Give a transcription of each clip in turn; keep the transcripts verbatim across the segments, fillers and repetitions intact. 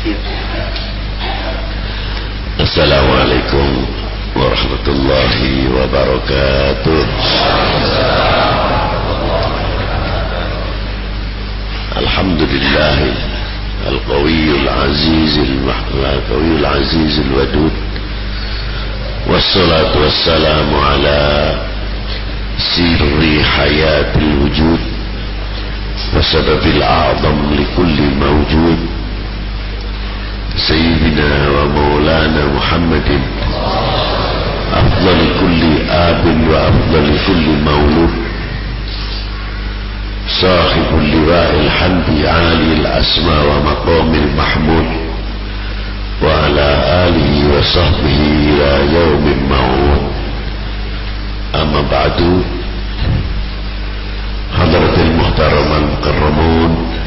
Assalamualaikum warahmatullahi wabarakatuh. Alhamdulillah al-qawiyul azizil al-qawiyul azizil wadud, wassalatu wassalamu ala sirri hayatil wujud wa sababil a'zam likulli mawjud sayyidina wa maulana Muhammadin afdali kulli abin wa afdali kulli maulud sahibul liwa'il hamdi alil asma wa maqamil mahmud wa ala alihi wa sahbihi ila yawmin ma'ud. Amma ba'du, hadratil muhtaraman mukarramun,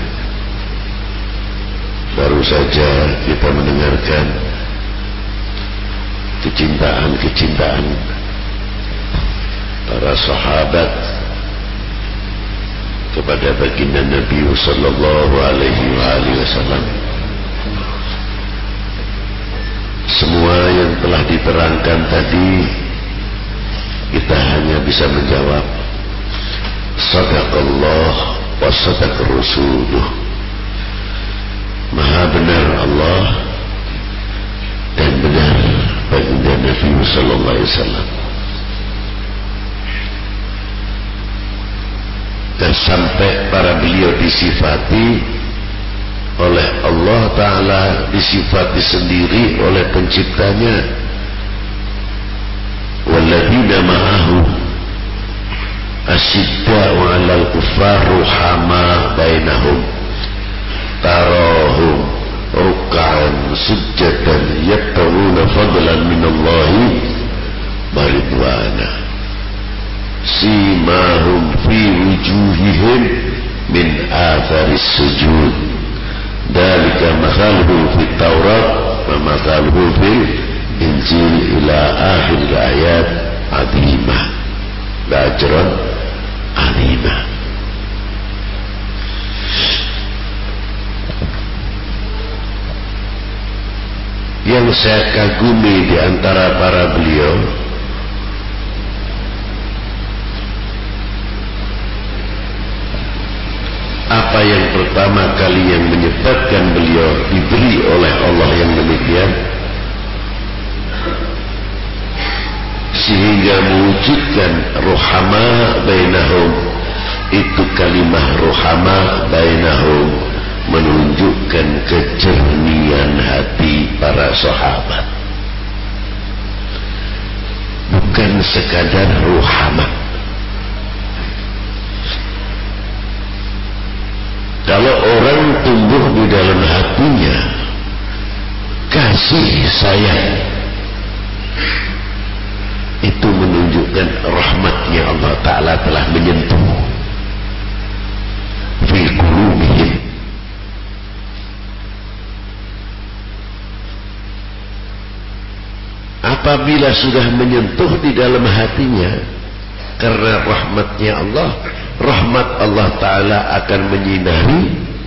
baru saja kita mendengarkan kecintaan-kecintaan para sahabat kepada baginda Nabi sallallahu alaihi wasallam. Semua yang telah diterangkan tadi kita hanya bisa menjawab sadaqallah wa sadaqa rasuluh. Maha benar Allah dan benar baginda Nabi sallallahu alaihi wasallam. Dan sampai para beliau disifati oleh Allah Ta'ala, disifati sendiri oleh penciptanya, walladzina ma'ahu asyidda'u 'alal kuffar ruhama bainahum tarahum ruk'an sujjadan yabtaghuna fadlan minallahi wa ridwana simahum fi wujuhihim min atharis sujud dalika mathaluhum fit taurat wa mathaluhum fil injil ila akhir ayat azimah ba'ajran azimah. Yang saya kagumi di antara para beliau apa yang pertama kali yang menyebabkan beliau diberi oleh Allah yang demikian sehingga mewujudkan ruhama bainahum, itu kalimah ruhama bainahum menunjukkan kejernihan hati para sahabat, bukan sekadar ruhama. Kalau orang tumbuh di dalam hatinya kasih sayang, itu menunjukkan rahmatnya Allah Ta'ala telah menyentuh fi qulubihim. Apabila sudah menyentuh di dalam hatinya karena rahmatnya Allah, rahmat Allah Ta'ala akan menyinari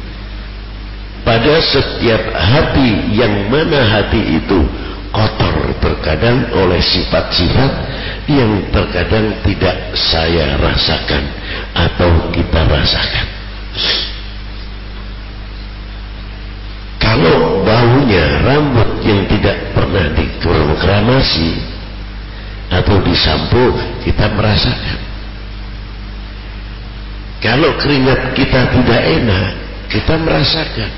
pada setiap hati yang mana hati itu kotor terkadang oleh sifat-sifat yang terkadang tidak saya rasakan atau kita rasakan. Kalau baunya rambut yang tidak pernah dikramasi atau disampo, kita merasakan. Kalau keringat kita tidak enak, kita merasakan.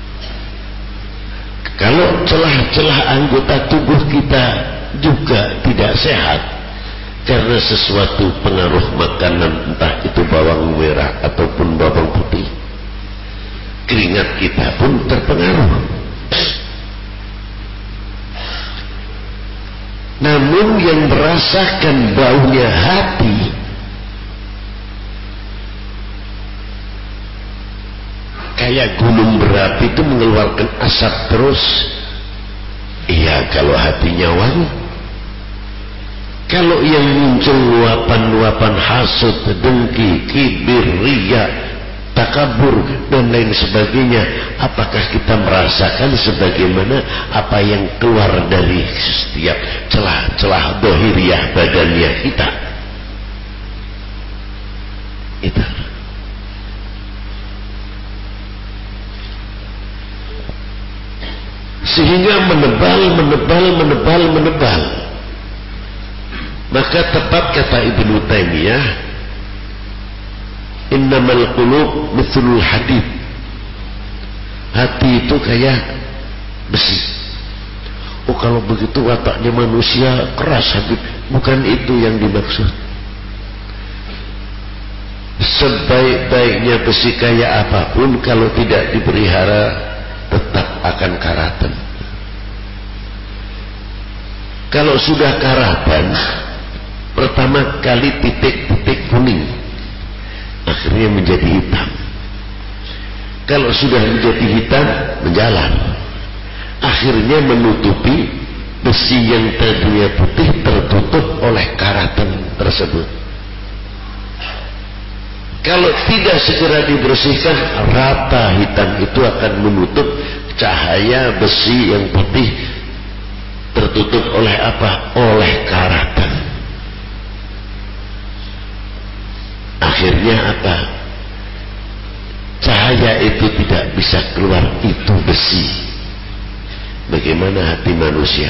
Kalau celah-celah anggota tubuh kita juga tidak sehat karena sesuatu pengaruh makanan, entah itu bawang merah ataupun bawang putih, keringat kita pun terpengaruh. Namun yang merasakan baunya hati, kayak gunung berapi itu mengeluarkan asap terus. Iya, kalau hatinya wangi. Kalau yang muncul luapan-luapan hasud, dengki, kibir, riya, takabur dan lain sebagainya. Apakah kita merasakan sebagaimana apa yang keluar dari setiap celah-celah dohiriyah badannya kita? Itu. Sehingga menebal, menebal, menebal, menebal. Maka tepat kata Ibnu Taimiyah, innamal qulub mithlul hadid. Hati itu kayak besi. Oh, kalau begitu wataknya manusia keras, Habib. Bukan itu yang dimaksud. Sebaik-baiknya besi kayak apapun, kalau tidak dipelihara tetap akan karatan. Kalau sudah karatan, pertama kali titik-titik kuning, akhirnya menjadi hitam. Kalau sudah menjadi hitam, menjalar, akhirnya menutupi besi yang tadinya putih, tertutup oleh karatan tersebut. Kalau tidak segera dibersihkan, rata hitam itu akan menutup cahaya besi yang putih, tertutup oleh apa? Oleh karatan. Akhirnya apa? Cahaya itu tidak bisa keluar, itu besi. Bagaimana hati manusia?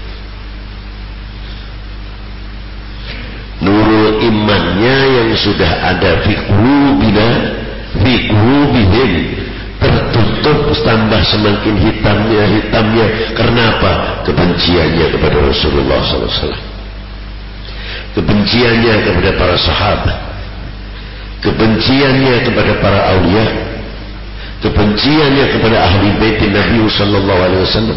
Nurul imannya yang sudah ada fi qulubina, fi qulubihim, tertutup, tambah semakin hitamnya, hitamnya. Karena apa? Kebenciannya kepada Rasulullah sallallahu alaihi wasallam, kebenciannya kepada para sahabat, kebenciannya kepada para aulia, kebenciannya kepada ahli bait Nabi sallallahu alaihi wasallam,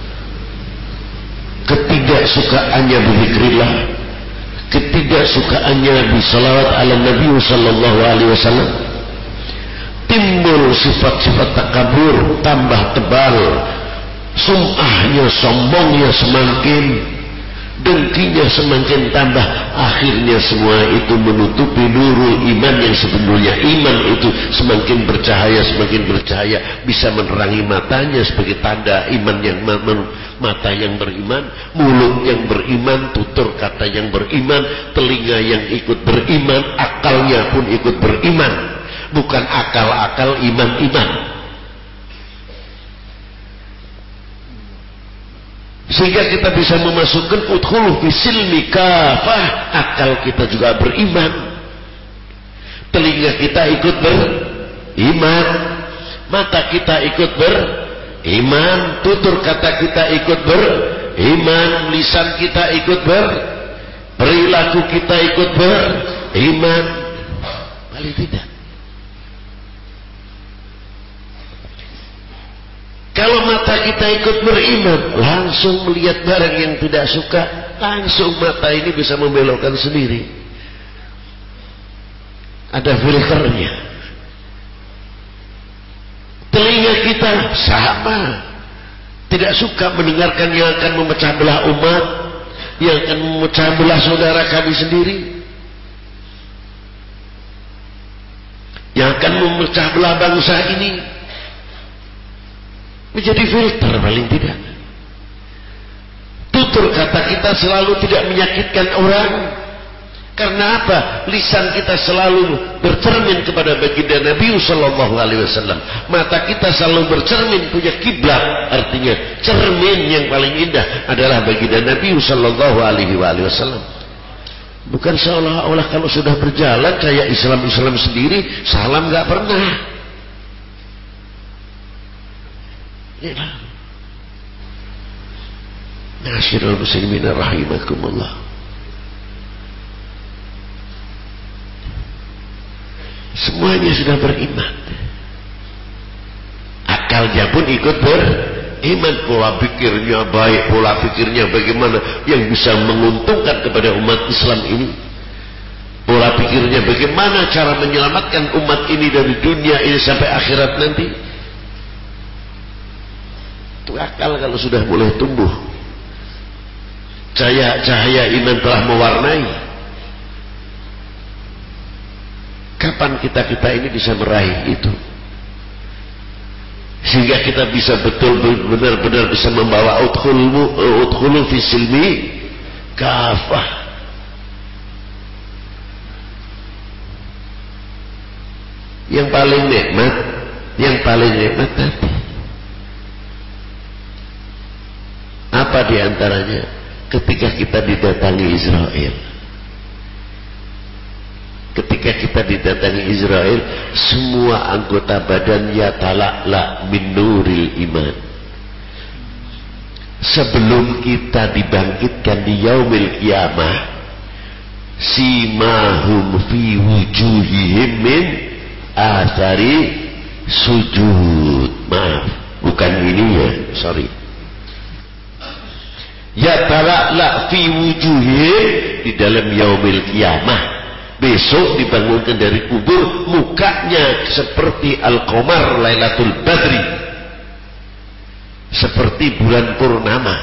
ketidaksukaannya berzikrillah, ketidaksukaannya bersalawat ala Nabi sallallahu alaihi wasallam. Timbul sifat-sifat takabur, tambah tebal, sum'ahnya, sombongnya semakin, dengkinya semakin tambah. Akhirnya semua itu menutupi nurul iman yang sebenarnya. Iman itu semakin bercahaya, semakin bercahaya, bisa menerangi matanya sebagai tanda iman yang mata yang beriman, mulut yang beriman, tutur kata yang beriman, telinga yang ikut beriman, akalnya pun ikut beriman. Bukan akal-akal, iman-iman. Sehingga kita bisa memasukkan udkhulu fi silmi kafah. Akal kita juga beriman, telinga kita ikut beriman, mata kita ikut beriman, tutur kata kita ikut beriman, lisan kita ikut ber, perilaku kita ikut beriman. Paling tidak. Kalau mata kita ikut beriman, langsung melihat barang yang tidak suka, langsung mata ini bisa membelokkan sendiri. Ada filternya. Telinga kita sama, tidak suka mendengarkan yang akan memecah belah umat, yang akan memecah belah saudara kami sendiri, yang akan memecah belah bangsa ini. Menjadi filter paling tidak. Tutur kata kita selalu tidak menyakitkan orang. Karena apa? Lisan kita selalu bercermin kepada baginda Nabi sallallahu alaihi wasallam. Mata kita selalu bercermin, punya kiblat. Artinya cermin yang paling indah adalah baginda Nabi sallallahu alaihi wasallam. Bukan seolah-olah kalau sudah berjalan kayak Islam-Islam sendiri, salam gak pernah. Nasyirul muslimin rahimakumullah. Semuanya sudah beriman, akalnya pun ikut beriman, pola pikirnya baik, pola pikirnya bagaimana yang bisa menguntungkan kepada umat Islam ini, pola pikirnya bagaimana cara menyelamatkan umat ini dari dunia ini sampai akhirat nanti. Itu akal kalau sudah mulai tumbuh, cahaya-cahaya iman telah mewarnai. Kapan kapan kita-kita ini bisa meraih itu, sehingga kita bisa betul benar-benar bisa membawa udkhulu udkhulu fi silmi kafah. Yang paling nikmat, yang paling nikmat tadi apa diantaranya? Ketika kita didatangi Israel. Ketika kita didatangi Israel, semua anggota badan ya tala'la min nuril iman. Sebelum kita dibangkitkan di yaumil qiyamah, simahum fi wujuhihim min athari sujud. Maaf, bukan ini ya, sorry. Ya tala'la fi wujuhihim, di dalam yaumil qiyamah. Besok dibangunkan dari kubur, mukanya seperti al-qamar lailatul badri, seperti bulan purnama.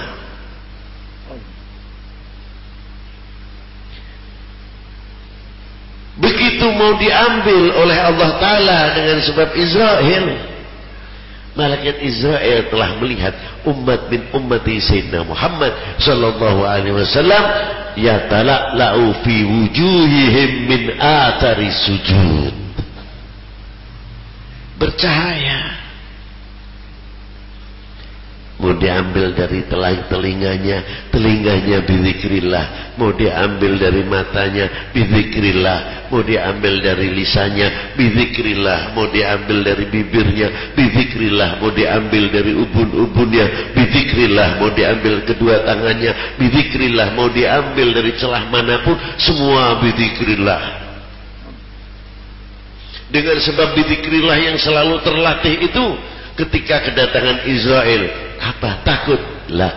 Begitu mau diambil oleh Allah Ta'ala dengan sebab Israel, malaikat Israel telah melihat umat min ummati Sayyidina Muhammad sallallahu alaihi wasallam yatala'la'u fi wujuhihim min athari sujud, bercahaya. Mau diambil dari telinganya, telinganya bizikrillah. Mau diambil dari matanya, bizikrillah. Mau diambil dari lisannya, bizikrillah. Mau diambil dari bibirnya, bizikrillah. Mau diambil dari ubun-ubunnya, bizikrillah. Mau diambil kedua tangannya, bizikrillah. Mau diambil dari celah manapun, semua bizikrillah. Dengan sebab bizikrillah yang selalu terlatih itu, ketika kedatangan Israel, apa? Takut? Lah.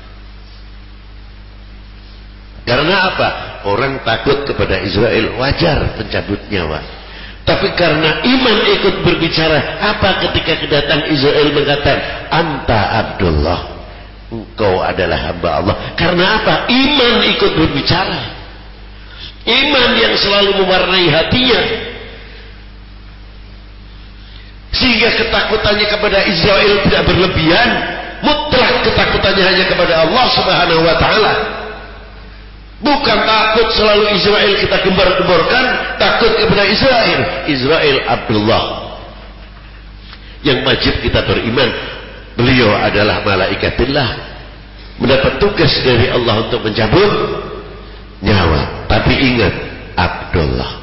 Karena apa? Orang takut kepada Israel, wajar pencabut nyawa. Tapi karena iman ikut berbicara, apa ketika kedatangan Israel mengatakan, Anta Abdullah, engkau adalah hamba Allah. Karena apa? Iman ikut berbicara. Iman yang selalu mewarnai hatinya, sehingga ketakutannya kepada Israel tidak berlebihan, mutlak ketakutannya hanya kepada Allah Subhanahu wa Ta'ala. Bukan takut selalu Israel kita gembar-gemborkan, takut kepada Israel. Israel Abdullah, yang wajib kita beriman, beliau adalah malaikatillah, mendapat tugas dari Allah untuk mencabut nyawa. Tapi ingat, Abdullah,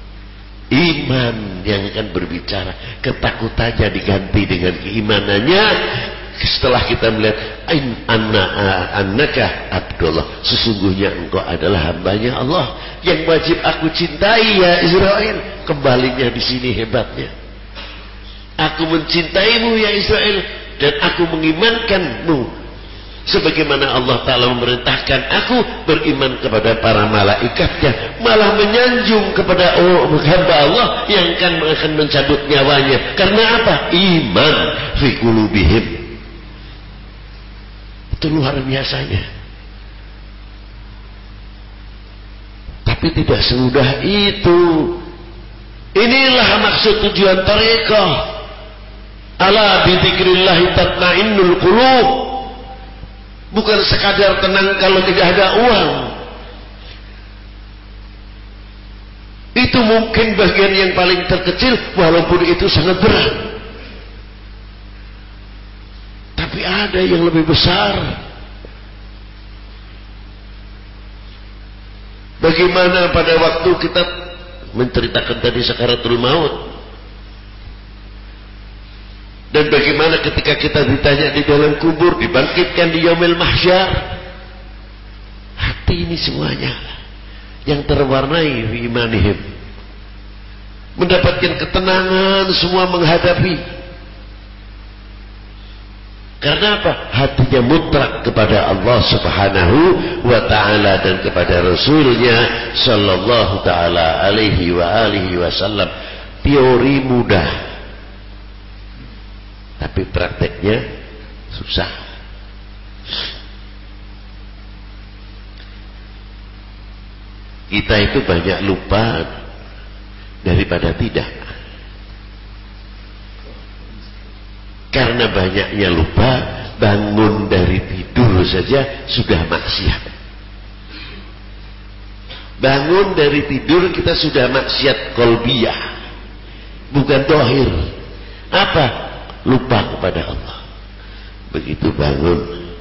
iman yang akan berbicara, ketakutannya diganti dengan keimanannya. Setelah kita melihat anna annaka Abdullah, sesungguhnya engkau adalah hambanya Allah yang wajib aku cintai ya Israel. Kembalinya di sini hebatnya, aku mencintaimu ya Israel, dan aku mengimankanmu sebagaimana Allah Ta'ala memerintahkan aku beriman kepada para malaikatnya, malah menyanjung kepada oh, hamba Allah yang akan, akan mencabut nyawanya. Karena apa? Iman fi qulubihim. Itu luar biasanya. Tapi tidak semudah itu. Inilah maksud tujuan tarekah. Ala bi dzikrillah tatmainnul qulub. Bukan sekadar tenang kalau tidak ada uang. Itu mungkin bagian yang paling terkecil, walaupun itu sangat berat. Tapi ada yang lebih besar. Bagaimana pada waktu kita menceritakan tadi sakaratul maut, dan bagaimana ketika kita ditanya di dalam kubur, dibangkitkan di yaumil mahsyar. Hati ini semuanya yang terwarnai fi imanihim, mendapatkan ketenangan semua menghadapi. Karena apa? Hatinya mutlak kepada Allah Subhanahu wa Ta'ala dan kepada Rasulnya Sallallahu Ta'ala alaihi wa alihi wasallam. Teori mudah, tapi prakteknya susah. Kita itu banyak lupa daripada tidak. Karena banyaknya lupa, bangun dari tidur saja sudah maksiat. Bangun dari tidur kita sudah maksiat qalbiyah, bukan dohir. Apa? Lupa kepada Allah. Begitu bangun,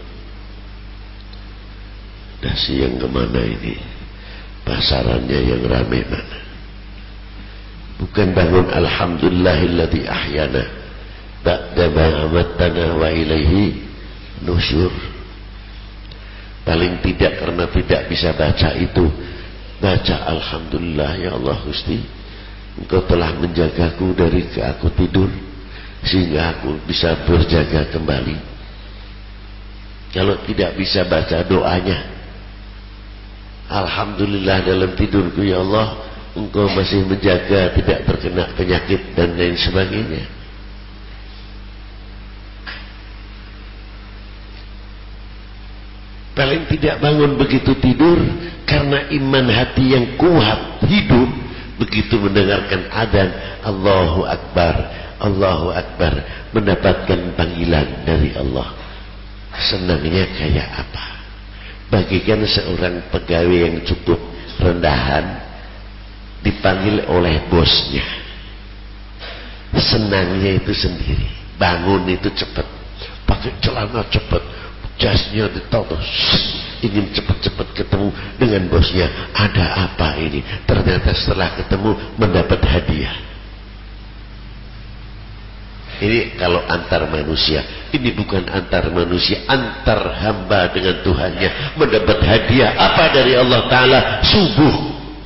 dah siang kemana ini? Pasarannya yang ramai mana? Bukan bangun alhamdulillahilladzi ahyana ba'dama amatana wa ilaihi nusyur. Paling tidak karena tidak bisa baca itu, baca alhamdulillah ya Allah Gusti, Engkau telah menjagaku dari ke aku tidur sehingga aku bisa berjaga kembali. Kalau tidak bisa baca doanya, alhamdulillah dalam tidurku ya Allah Engkau masih menjaga tidak terkena penyakit dan lain sebagainya. Paling tidak bangun begitu tidur karena iman hati yang kuat hidup, begitu mendengarkan adzan Allahu Akbar, Allahu Akbar, mendapatkan panggilan dari Allah. Senangnya kayak apa? Bagikan seorang pegawai yang cukup rendahan dipanggil oleh bosnya, senangnya itu sendiri. Bangun itu cepat, pakai celana cepat, jasnya ditaruh, ingin cepat-cepat ketemu dengan bosnya. Ada apa ini? Ternyata setelah ketemu mendapat hadiah. Ini kalau antar manusia. Ini bukan antar manusia, antar hamba dengan Tuhannya mendapat hadiah. Apa dari Allah Ta'ala? Subuh.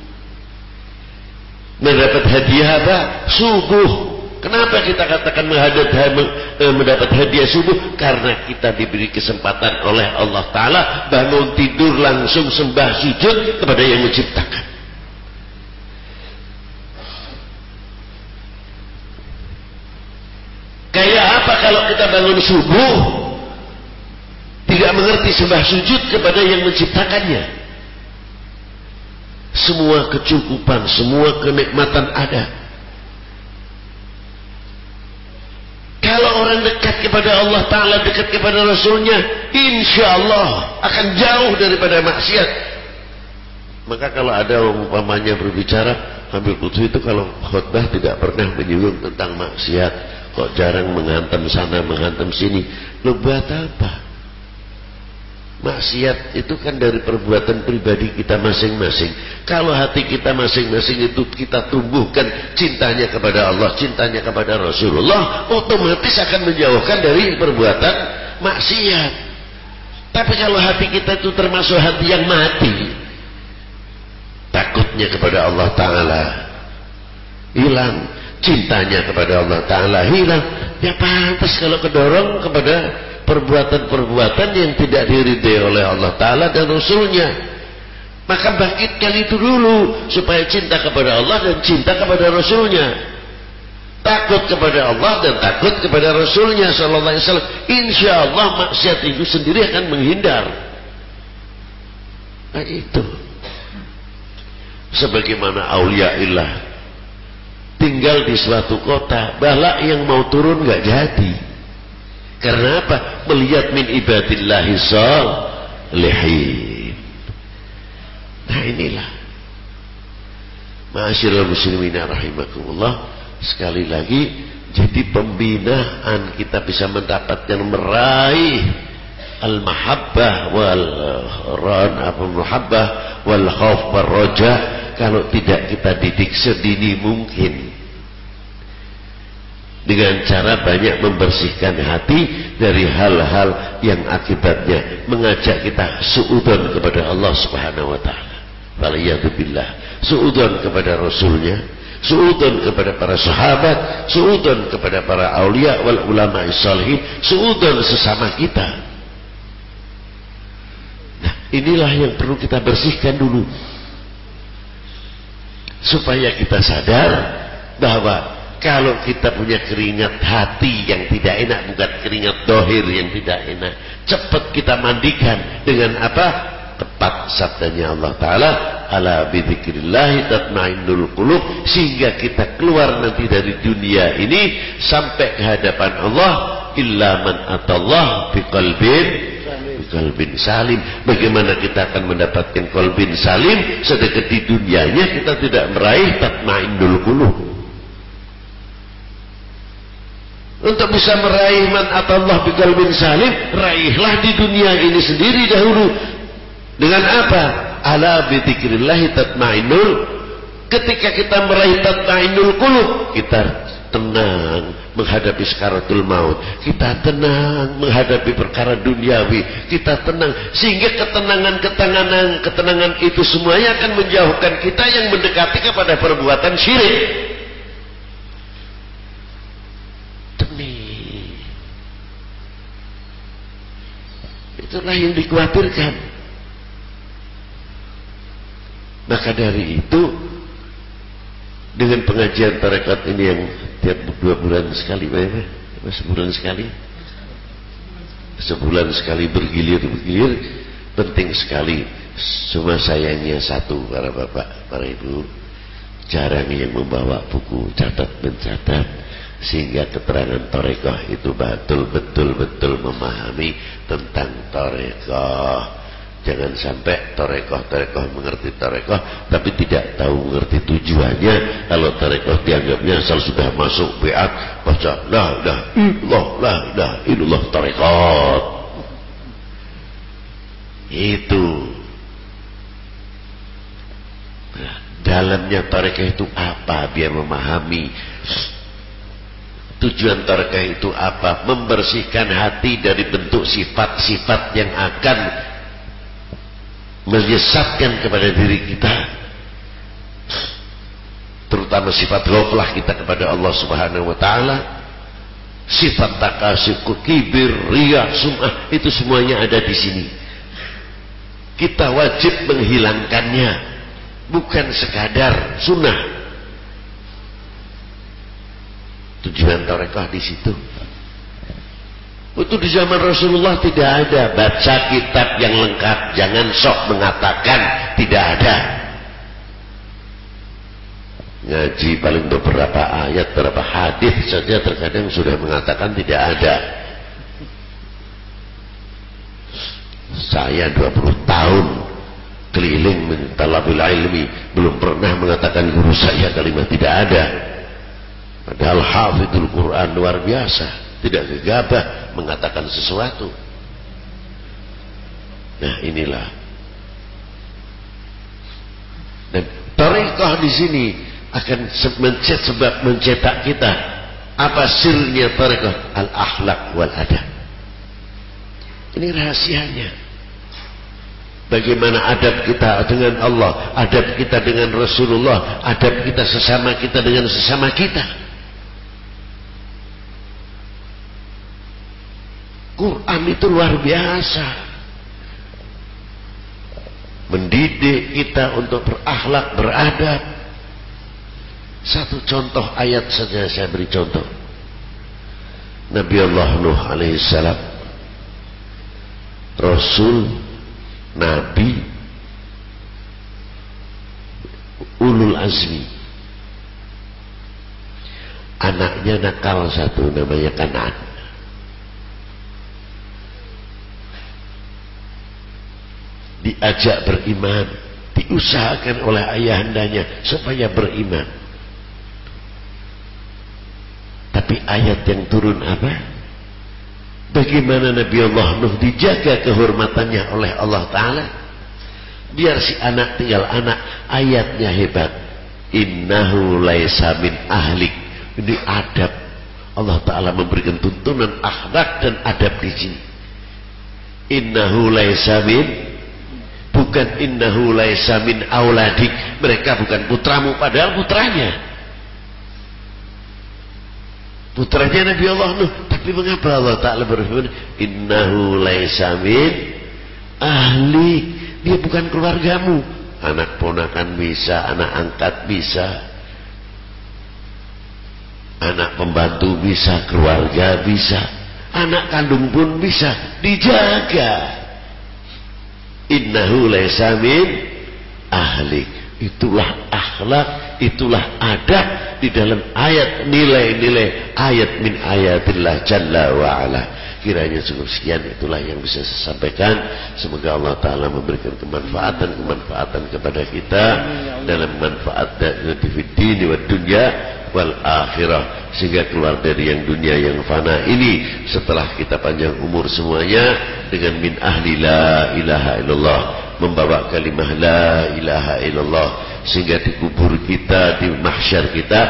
Mendapat hadiah apa? Subuh. Kenapa kita katakan mendapat hadiah subuh? Karena kita diberi kesempatan oleh Allah Ta'ala bangun tidur langsung sembah sujud kepada yang menciptakan. Kayak apa kalau kita bangun subuh tidak mengerti sembah sujud kepada yang menciptakannya? Semua kecukupan, semua kenikmatan ada. Kalau orang dekat kepada Allah Ta'ala, dekat kepada Rasulnya, insya Allah akan jauh daripada maksiat. Maka kalau ada umpamanya berbicara, Habib Lutfi itu kalau khutbah tidak pernah menyinggung tentang maksiat, kok jarang menghantam sana menghantam sini. Lo buat apa? Maksiat itu kan dari perbuatan pribadi kita masing-masing. Kalau hati kita masing-masing itu kita tumbuhkan cintanya kepada Allah, cintanya kepada Rasulullah, otomatis akan menjauhkan dari perbuatan maksiat. Tapi kalau hati kita itu termasuk hati yang mati, takutnya kepada Allah Ta'ala hilang, cintanya kepada Allah Ta'ala hilang, ya pantas kalau kedorong kepada perbuatan-perbuatan yang tidak diridai oleh Allah Ta'ala dan Rasulnya. Maka bangkitkan itu dulu supaya cinta kepada Allah dan cinta kepada Rasulnya, takut kepada Allah dan takut kepada Rasulnya Sallallahu Alaihi Wasallam. Insya Allah maksiat itu sendiri akan menghindar. Nah itu sebagaimana aulia illah tinggal di suatu kota, bala yang mau turun gak jadi. Karena apa? Melihat min ibadillahi shalihin. Nah inilah, ma'asyiral muslimin rahimakumullah, sekali lagi jadi pembinaan kita bisa mendapatkan meraih al-mahabbah wal ran apa muhabbah wal khauf wal raja kalau tidak kita didik sedini mungkin dengan cara banyak membersihkan hati dari hal-hal yang akibatnya mengajak kita suudzon kepada Allah Subhanahu wa taala. Waliyadzubillah, suudzon kepada Rasulnya, suudzon kepada para sahabat, suudzon kepada para aulia wal ulama salihin, suudzon sesama kita. Nah, inilah yang perlu kita bersihkan dulu supaya kita sadar bahwa kalau kita punya keringat hati yang tidak enak, bukan keringat dohir yang tidak enak, cepat kita mandikan dengan apa? tepat sabdanya Allah Ta'ala, ala bidzikrillahi tatmainnul qulub, sehingga kita keluar nanti dari dunia ini sampai ke hadapan Allah, illa man atallah biqalbin biqalbin salim. Bagaimana kita akan mendapatkan qalbin salim sedangkan di dunianya kita tidak meraih tatmainnul qulub? Untuk bisa meraih man atallah biqalbin salim, raihlah di dunia ini sendiri dahulu. Dengan apa? Ala bidzikrillahi tatmainnul. Ketika kita meraih tatmainnul qulub, kita tenang menghadapi sakaratul maut, kita tenang menghadapi perkara duniawi, kita tenang, sehingga ketenangan-ketenangan ketenangan itu semuanya akan menjauhkan kita yang mendekati kepada perbuatan syirik. Itulah yang dikhawatirkan. Maka dari itu, dengan pengajian tarekat ini yang tiap dua bulan sekali, sebulan sekali, sebulan sekali bergilir-bergilir, penting sekali. Cuma sayangnya satu, para bapak, para ibu, jarang yang membawa buku catat mencatat, sehingga keterangan tarekat itu betul-betul betul memahami tentang tarekat. Jangan sampai tarekat-tarekat mengerti tarekat tapi tidak tahu mengerti tujuannya. Kalau tarekat dianggapnya asal sudah masuk biat, baca la ilaha illallah, la ilaha illallah tarekat. Itu nah, dalamnya tarekat itu apa, biar memahami tujuan tarekat itu apa. Membersihkan hati dari bentuk sifat-sifat yang akan menyesatkan kepada diri kita, terutama sifat ghaflah kita kepada Allah Subhanahu wa taala, sifat takasur, kibir, riya, sum'ah, itu semuanya ada di sini. Kita wajib menghilangkannya, bukan sekadar sunnah. Tujuan tarekah di situ. Itu di zaman Rasulullah tidak ada. Baca kitab yang lengkap, jangan sok mengatakan tidak ada. Ngaji paling beberapa ayat, beberapa hadis saja terkadang sudah mengatakan tidak ada. Saya dua puluh tahun keliling mentalabil ilmi, belum pernah mengatakan guru saya kalimat tidak ada. Padahal hafidul Quran luar biasa, tidak gegabah mengatakan sesuatu. Nah inilah. Dan tarekah di sini akan mencet, sebab mencetak kita. Apa sirnya tarekah? Al akhlak wal adab. Ini rahasianya. Bagaimana adab kita dengan Allah, adab kita dengan Rasulullah, adab kita sesama kita dengan sesama kita. Quran itu luar biasa, mendidik kita untuk berakhlak, beradab. Satu contoh ayat saja saya beri contoh. Nabi Allah Nuh alaihissalam, Rasul, Nabi, ulul azmi. Anaknya nakal satu, namanya Kan'an. Diajak beriman, diusahakan oleh ayahandanya supaya beriman. Tapi ayat yang turun apa? Bagaimana Nabi Allah Nuh dijaga kehormatannya oleh Allah Ta'ala. Biar si anak tinggal anak, ayatnya hebat. Innahu laisa min ahlik. Ini adab. Allah Ta'ala memberikan tuntunan akhlak dan adab di sini. Innahu laisa min, bukan innahu laisa min auladik, mereka bukan putramu, padahal putranya putranya Nabi Allah Nuh. Tapi mengapa Allah Ta'ala berfirman innahu laisa min ahli, dia bukan keluargamu. Anak ponakan bisa, anak angkat bisa, anak pembantu bisa, keluarga bisa, anak kandung pun bisa, dijaga. innahu laysa min ahlik. Itulah akhlak, itulah adab di dalam ayat, nilai-nilai ayat min ayatillah jalla wa'ala. Kiranya cukup sekian, itulah yang bisa saya sampaikan. Semoga Allah Ta'ala memberikan kemanfaatan-kemanfaatan kepada kita dalam manfaat di dini wa dunya wal akhirah, sehingga keluar dari yang dunia yang fana ini setelah kita panjang umur semuanya dengan min ahli la ilaha illallah, membawa kalimah la ilaha illallah, sehingga di kubur kita, di mahsyar kita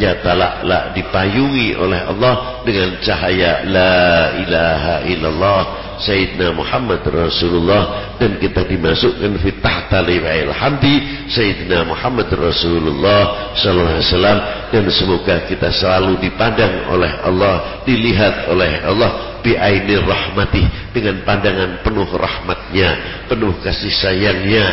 nyata dipayungi oleh Allah dengan cahaya la ilaha illallah Sayyidina Muhammad Rasulullah, dan kita dimasukkan fi tahta liwa'il hamdi Sayyidina Muhammad Rasulullah sallallahu alaihi wasallam. Dan semoga kita selalu dipandang oleh Allah, dilihat oleh Allah bi'ainir rahmatih, dengan pandangan penuh rahmatnya, penuh kasih sayangnya.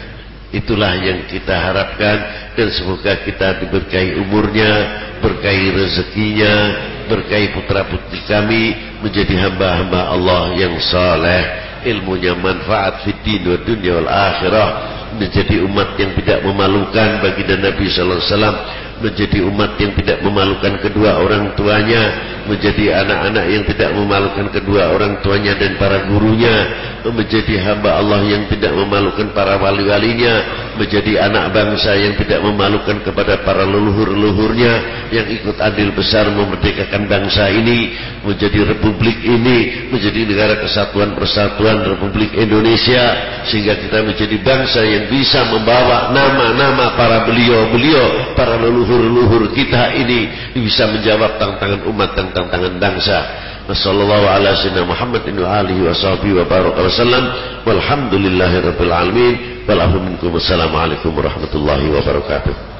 Itulah yang kita harapkan, dan semoga kita diberkahi umurnya, berkahi rezekinya, berkahi putra putri kami menjadi hamba-hamba Allah yang saleh, ilmunya manfaat fid din wa dunya wal akhirah, menjadi umat yang tidak memalukan bagi Nabi sallallahu alaihi wasallam, menjadi umat yang tidak memalukan kedua orang tuanya, menjadi anak-anak yang tidak memalukan kedua orang tuanya dan para gurunya, menjadi hamba Allah yang tidak memalukan para wali-walinya, menjadi anak bangsa yang tidak memalukan kepada para leluhur-leluhurnya yang ikut andil besar memerdekakan bangsa ini, menjadi republik ini, menjadi negara kesatuan persatuan Republik Indonesia, sehingga kita menjadi bangsa yang bisa membawa nama-nama para beliau-beliau, para leluhur-leluhur kita ini, bisa menjawab tantangan umat dan tantangan bangsa. Wassallallahu ala sayyidina Muhammadin wa alihi wa sahbihi wa baraka wasallam, walhamdulillahi rabbil alamin, wal afwu minkum, wassalamu alaikum warahmatullahi wabarakatuh.